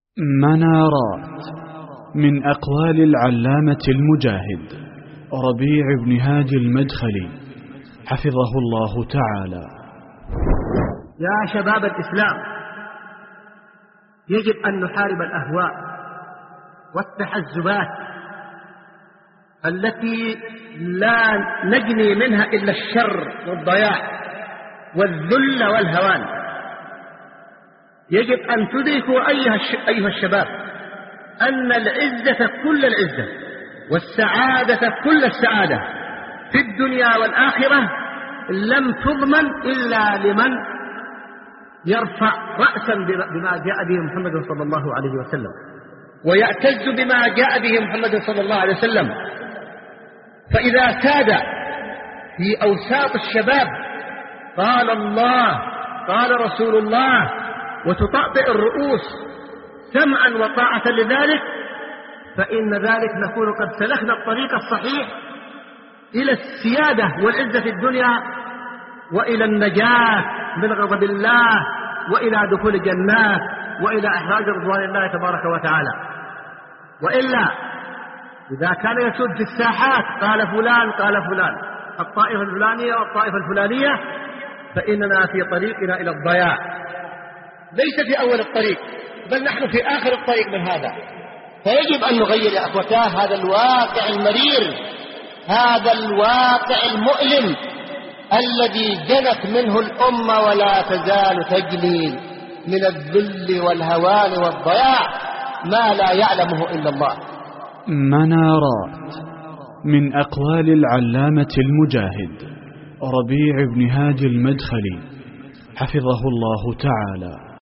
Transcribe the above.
منارات من أقوال العلامة المجاهد ربيع بن هادي المدخلي حفظه الله تعالى. يا شباب الإسلام، يجب أن نحارب الأهواء والتحزبات التي لا نجني منها إلا الشر والضياع والذل والهوان. يجب أن تدركوا أيها الشباب أن العزة كل العزة والسعادة كل السعادة في الدنيا والآخرة لم تضمن إلا لمن يرفع رأسا بما جاء به محمد صلى الله عليه وسلم ويعتز بما جاء به محمد صلى الله عليه وسلم. فإذا ساد في أوساط الشباب قال الله قال رسول الله وتطأطئ الرؤوس سمعا وطاعة لذلك، فإن ذلك نكون قد سلكنا الطريق الصحيح إلى السيادة والعزة في الدنيا وإلى النجاة من غضب الله وإلى دخول الجنات وإلى إحراز رضوان الله تبارك وتعالى. وإلا إذا كان يسود في الساحات قال فلان الطائفة الفلانية والطائفة الفلانية، فإننا في طريقنا إلى الضياع، ليس في أول الطريق بل نحن في آخر الطريق من هذا. فيجب أن نغير يا أخوتاه هذا الواقع المرير، هذا الواقع المؤلم الذي جنت منه الأمة ولا تزال تجني من الذل والهوان والضياع ما لا يعلمه إلا الله. منارات من أقوال العلامة المجاهد ربيع بن هادي المدخلي حفظه الله تعالى.